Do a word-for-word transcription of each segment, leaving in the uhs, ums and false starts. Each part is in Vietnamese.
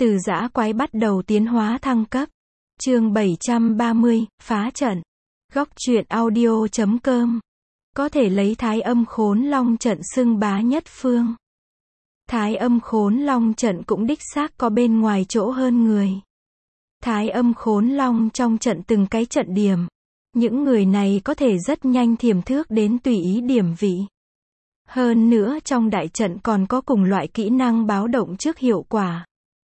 Từ dã quái bắt đầu tiến hóa thăng cấp. Chương bảy trăm ba mươi, phá trận. Góc truyện audio chấm com. Có thể lấy Thái Âm Khốn Long trận xưng bá nhất phương. Thái Âm Khốn Long trận cũng đích xác có bên ngoài chỗ hơn người. Thái Âm Khốn Long trong trận từng cái trận điểm. Những người này có thể rất nhanh thiểm thước đến tùy ý điểm vị. Hơn nữa trong đại trận còn có cùng loại kỹ năng báo động trước hiệu quả.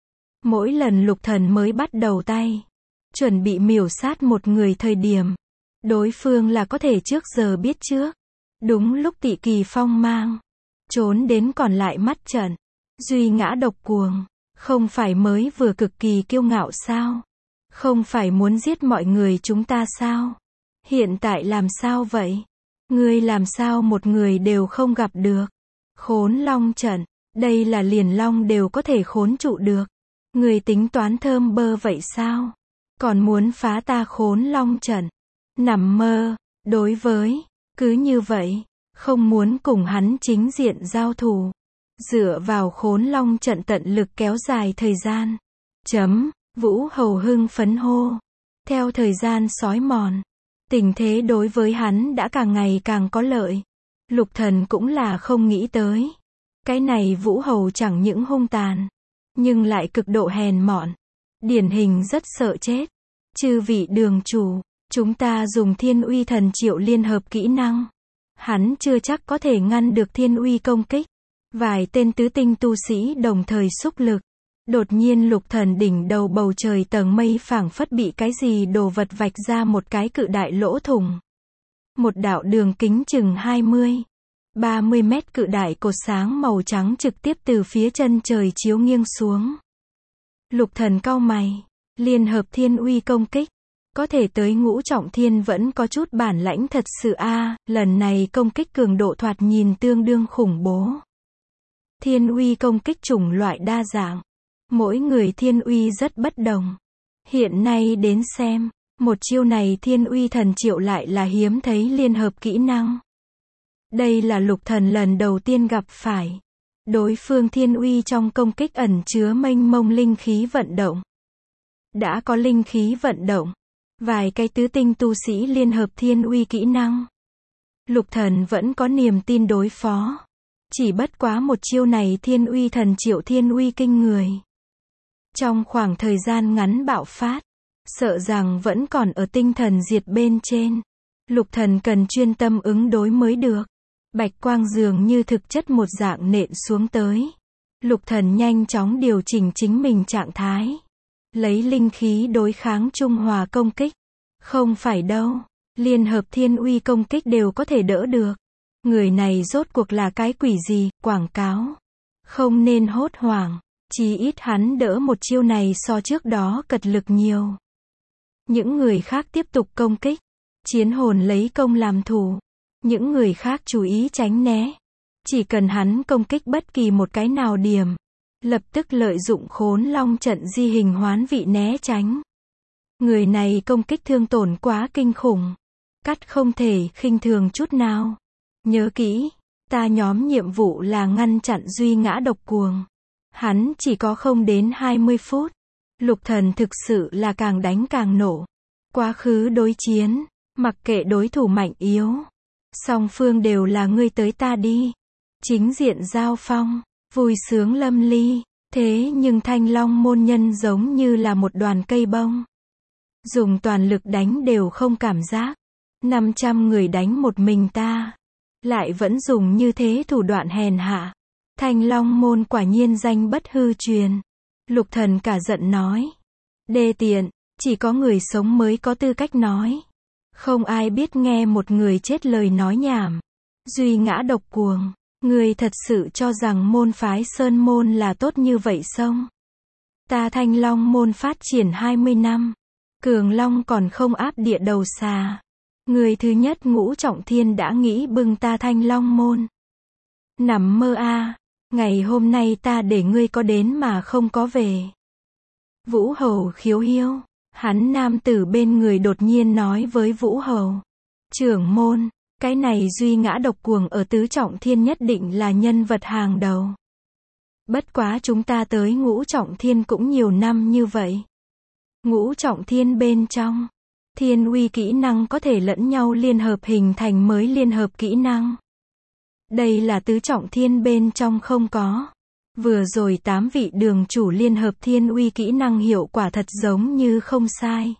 Mỗi lần Lục Thần mới bắt đầu tay, chuẩn bị miểu sát một người thời điểm, đối phương là có thể trước giờ biết trước. Đúng lúc Tị Kỳ phong mang, trốn đến còn lại mắt trận, Duy Ngã Độc Cuồng, không phải mới vừa cực kỳ kiêu ngạo sao? Không phải muốn giết mọi người chúng ta sao? Hiện tại làm sao vậy? Ngươi làm sao một người đều không gặp được? Khốn Long trận, đây là liền long đều có thể khốn trụ được. Ngươi tính toán thơm bơ vậy sao? Còn muốn phá ta Khốn Long trận? Nằm mơ, đối với, cứ như vậy, không muốn cùng hắn chính diện giao thủ. Dựa vào Khốn Long trận tận lực kéo dài thời gian. Chấm, Vũ Hầu hưng phấn hô. Theo thời gian sói mòn, tình thế đối với hắn đã càng ngày càng có lợi. Lục Thần cũng là không nghĩ tới. Cái này Vũ Hầu chẳng những hung tàn, nhưng lại cực độ hèn mọn. Điển hình rất sợ chết. Chư vị đường chủ, chúng ta dùng Thiên Uy Thần Triệu liên hợp kỹ năng. Hắn chưa chắc có thể ngăn được Thiên Uy công kích. Vài tên tứ tinh tu sĩ đồng thời xúc lực. Đột nhiên Lục Thần đỉnh đầu bầu trời tầng mây phảng phất bị cái gì đồ vật vạch ra một cái cự đại lỗ thủng. Một đạo đường kính chừng hai mươi, ba mươi mét cự đại cột sáng màu trắng trực tiếp từ phía chân trời chiếu nghiêng xuống. Lục Thần cau mày, liên hợp Thiên Uy công kích, có thể tới ngũ trọng thiên vẫn có chút bản lãnh thật sự a, à, lần này công kích cường độ thoạt nhìn tương đương khủng bố. Thiên Uy công kích chủng loại đa dạng, mỗi người Thiên Uy rất bất đồng. Hiện nay đến xem, một chiêu này Thiên Uy Thần Triệu lại là hiếm thấy liên hợp kỹ năng. Đây là Lục Thần lần đầu tiên gặp phải. Đối phương Thiên Uy trong công kích ẩn chứa mênh mông linh khí vận động. Đã có linh khí vận động, vài cái tứ tinh tu sĩ liên hợp Thiên Uy kỹ năng. Lục Thần vẫn có niềm tin đối phó. Chỉ bất quá một chiêu này Thiên Uy Thần Triệu Thiên Uy kinh người. Trong khoảng thời gian ngắn bạo phát, sợ rằng vẫn còn ở tinh thần diệt bên trên. Lục Thần cần chuyên tâm ứng đối mới được. Bạch quang dường như thực chất một dạng nện xuống tới. Lục Thần nhanh chóng điều chỉnh chính mình trạng thái. Lấy linh khí đối kháng trung hòa công kích. Không phải đâu, liên hợp Thiên Uy công kích đều có thể đỡ được. Người này rốt cuộc là cái quỷ gì, quảng cáo. Không nên hốt hoảng, chí ít hắn đỡ một chiêu này so trước đó cật lực nhiều. Những người khác tiếp tục công kích. Chiến hồn lấy công làm thủ. Những người khác chú ý tránh né. Chỉ cần hắn công kích bất kỳ một cái nào điểm, lập tức lợi dụng Khốn Long trận di hình hoán vị né tránh. Người này công kích thương tổn quá kinh khủng. Cắt không thể khinh thường chút nào. Nhớ kỹ, ta nhóm nhiệm vụ là ngăn chặn Duy Ngã Độc Cuồng. Hắn chỉ có không đến hai mươi phút. Lục Thần thực sự là càng đánh càng nổ. Quá khứ đối chiến, mặc kệ đối thủ mạnh yếu, song phương đều là ngươi tới ta đi. Chính diện giao phong, vui sướng lâm ly. Thế nhưng Thanh Long môn nhân giống như là một đoàn cây bông. Dùng toàn lực đánh đều không cảm giác. năm trăm người đánh một mình ta. Lại vẫn dùng như thế thủ đoạn hèn hạ. Thanh Long môn quả nhiên danh bất hư truyền. Lục Thần cả giận nói. Đê tiện, chỉ có người sống mới có tư cách nói. Không ai biết nghe một người chết lời nói nhảm. Duy Ngã Độc Cuồng, người thật sự cho rằng môn phái Sơn môn là tốt như vậy xong? Ta Thanh Long môn phát triển hai mươi năm. Cường Long còn không áp địa đầu xà. Người thứ nhất ngũ trọng thiên đã nghĩ bưng ta Thanh Long môn. Nằm mơ a, à, ngày hôm nay ta để ngươi có đến mà không có về. Vũ Hầu khiếu hiếu, hắn nam tử bên người đột nhiên nói với Vũ Hầu. Trưởng môn, cái này Duy Ngã Độc Cuồng ở tứ trọng thiên nhất định là nhân vật hàng đầu. Bất quá chúng ta tới ngũ trọng thiên cũng nhiều năm như vậy. Ngũ trọng thiên bên trong, thiên uy kỹ năng có thể lẫn nhau liên hợp hình thành mới liên hợp kỹ năng. Đây là tứ trọng thiên bên trong không có. Vừa rồi tám vị đường chủ liên hợp thiên uy kỹ năng hiệu quả thật giống như không sai.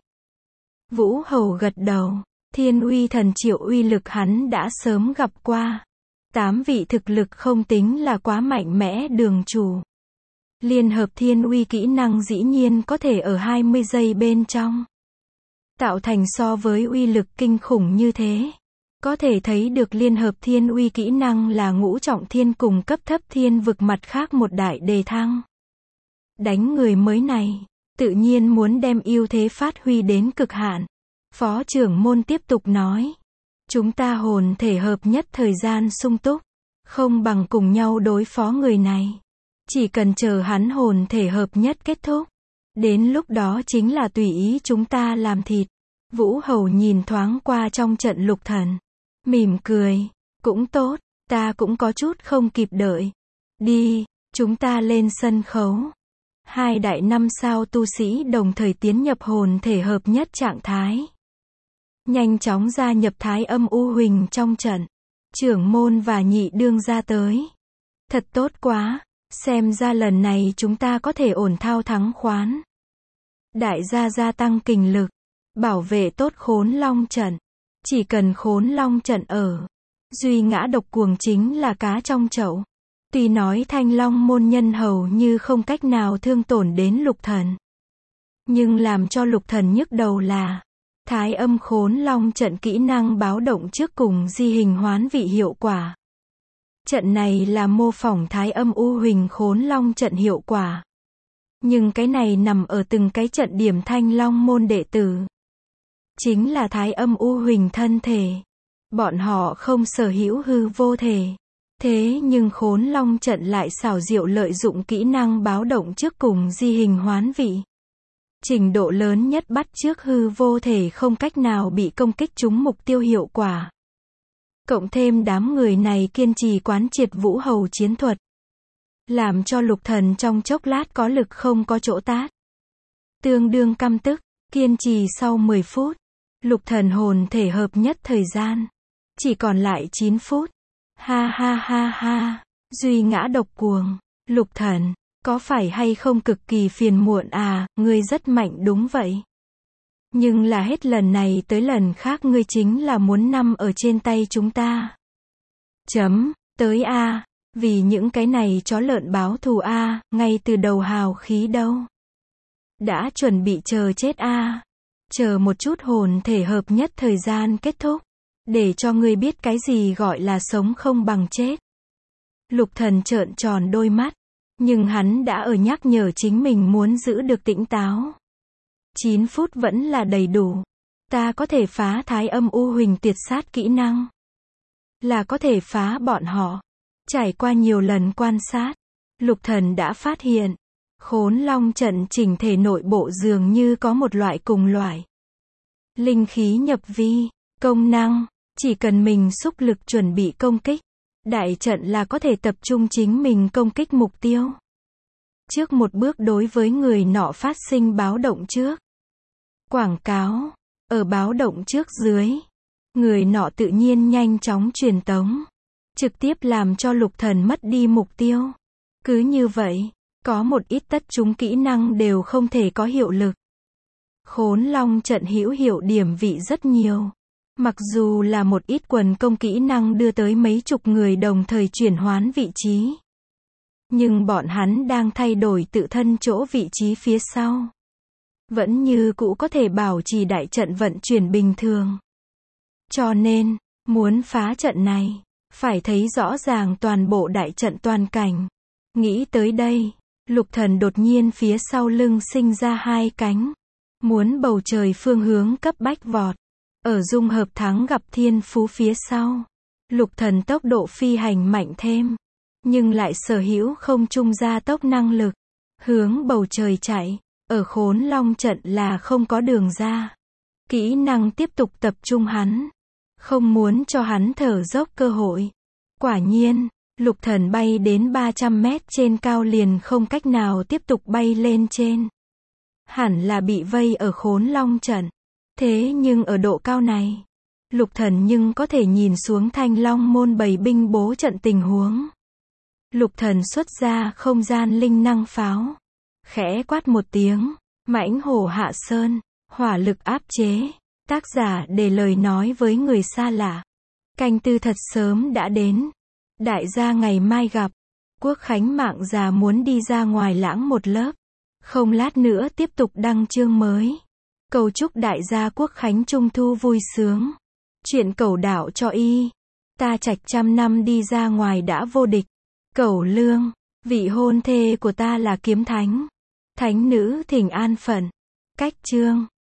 Vũ Hầu gật đầu, thiên uy thần triệu uy lực hắn đã sớm gặp qua. Tám vị thực lực không tính là quá mạnh mẽ đường chủ. Liên hợp thiên uy kỹ năng dĩ nhiên có thể ở hai mươi giây bên trong tạo thành so với uy lực kinh khủng như thế. Có thể thấy được liên hợp thiên uy kỹ năng là ngũ trọng thiên cùng cấp thấp thiên vực mặt khác một đại đề thăng. Đánh người mới này, tự nhiên muốn đem ưu thế phát huy đến cực hạn. Phó trưởng môn tiếp tục nói. Chúng ta hồn thể hợp nhất thời gian sung túc, không bằng cùng nhau đối phó người này. Chỉ cần chờ hắn hồn thể hợp nhất kết thúc. Đến lúc đó chính là tùy ý chúng ta làm thịt. Vũ Hầu nhìn thoáng qua trong trận Lục Thần. Mỉm cười. Cũng tốt, ta cũng có chút không kịp đợi. Đi, chúng ta lên sân khấu. Hai đại năm sao tu sĩ đồng thời tiến nhập hồn thể hợp nhất trạng thái. Nhanh chóng gia nhập thái âm u huỳnh trong trận. Trưởng môn và nhị đương ra tới. Thật tốt quá, xem ra lần này chúng ta có thể ổn thao thắng khoán. Đại gia gia tăng kình lực, bảo vệ tốt khốn long trận. Chỉ cần khốn long trận ở, duy ngã độc cuồng chính là cá trong chậu. Tuy nói thanh long môn nhân hầu như không cách nào thương tổn đến Lục Thần. Nhưng làm cho Lục Thần nhức đầu là thái âm khốn long trận kỹ năng báo động trước cùng di hình hoán vị hiệu quả. Trận này là mô phỏng thái âm u huỳnh khốn long trận hiệu quả. Nhưng cái này nằm ở từng cái trận điểm thanh long môn đệ tử. Chính là thái âm u huỳnh thân thể. Bọn họ không sở hữu hư vô thể. Thế nhưng khốn long trận lại xảo diệu lợi dụng kỹ năng báo động trước cùng di hình hoán vị. Trình độ lớn nhất bắt trước hư vô thể không cách nào bị công kích trúng mục tiêu hiệu quả. Cộng thêm đám người này kiên trì quán triệt Vũ Hầu chiến thuật. Làm cho Lục Thần trong chốc lát có lực không có chỗ tát. Tương đương căm tức, kiên trì sau mười phút. Lục Thần hồn thể hợp nhất thời gian. Chỉ còn lại chín phút. Ha ha ha ha. Duy ngã độc cuồng. Lục Thần, có phải hay không cực kỳ phiền muộn à, ngươi rất mạnh đúng vậy. Nhưng là hết lần này tới lần khác ngươi chính là muốn nằm ở trên tay chúng ta. Chấm, tới a, vì những cái này chó lợn báo thù a, ngay từ đầu hào khí đâu. Đã chuẩn bị chờ chết a. Chờ một chút hồn thể hợp nhất thời gian kết thúc. Để cho ngươi biết cái gì gọi là sống không bằng chết. Lục Thần trợn tròn đôi mắt. Nhưng hắn đã ở nhắc nhở chính mình muốn giữ được tỉnh táo. chín phút vẫn là đầy đủ. Ta có thể phá thái âm u huỳnh tuyệt sát kỹ năng. Là có thể phá bọn họ. Trải qua nhiều lần quan sát, Lục Thần đã phát hiện. Khốn long trận chỉnh thể nội bộ dường như có một loại cùng loại. Linh khí nhập vi, công năng. Chỉ cần mình xúc lực chuẩn bị công kích. Đại trận là có thể tập trung chính mình công kích mục tiêu. Trước một bước đối với người nọ phát sinh báo động trước. Quảng cáo. Ở báo động trước dưới. Người nọ tự nhiên nhanh chóng truyền tống. Trực tiếp làm cho Lục Thần mất đi mục tiêu. Cứ như vậy, có một ít tất chúng kỹ năng đều không thể có hiệu lực. Khốn long trận hữu hiệu điểm vị rất nhiều. Mặc dù là một ít quần công kỹ năng đưa tới mấy chục người đồng thời chuyển hoán vị trí. Nhưng bọn hắn đang thay đổi tự thân chỗ vị trí phía sau. Vẫn như cũ có thể bảo trì đại trận vận chuyển bình thường. Cho nên, muốn phá trận này, phải thấy rõ ràng toàn bộ đại trận toàn cảnh. Nghĩ tới đây, Lục Thần đột nhiên phía sau lưng sinh ra hai cánh. Muốn bầu trời phương hướng cấp bách vọt. Ở dung hợp thắng gặp thiên phú phía sau. Lục Thần tốc độ phi hành mạnh thêm. Nhưng lại sở hữu không trung gia tốc năng lực. Hướng bầu trời chạy. Ở khốn long trận là không có đường ra. Kỹ năng tiếp tục tập trung hắn. Không muốn cho hắn thở dốc cơ hội. Quả nhiên, Lục Thần bay đến ba trăm mét trên cao liền không cách nào tiếp tục bay lên trên. Hẳn là bị vây ở Khốn Long trận. Thế nhưng ở độ cao này, Lục Thần nhưng có thể nhìn xuống Thanh Long môn bày binh bố trận tình huống. Lục Thần xuất ra không gian linh năng pháo. Khẽ quát một tiếng, mãnh hổ hạ sơn, hỏa lực áp chế. Tác giả để lời nói với người xa lạ. Canh tư thật sớm đã đến. Đại gia ngày mai gặp. Quốc khánh mạng già muốn đi ra ngoài lãng một lớp. Không lát nữa tiếp tục đăng chương mới. Cầu chúc đại gia quốc khánh trung thu vui sướng. Chuyện cẩu đạo cho y. Ta trạch trăm năm đi ra ngoài đã vô địch. Cẩu lương. Vị hôn thê của ta là kiếm thánh. Thánh nữ thỉnh an phận. Cách chương.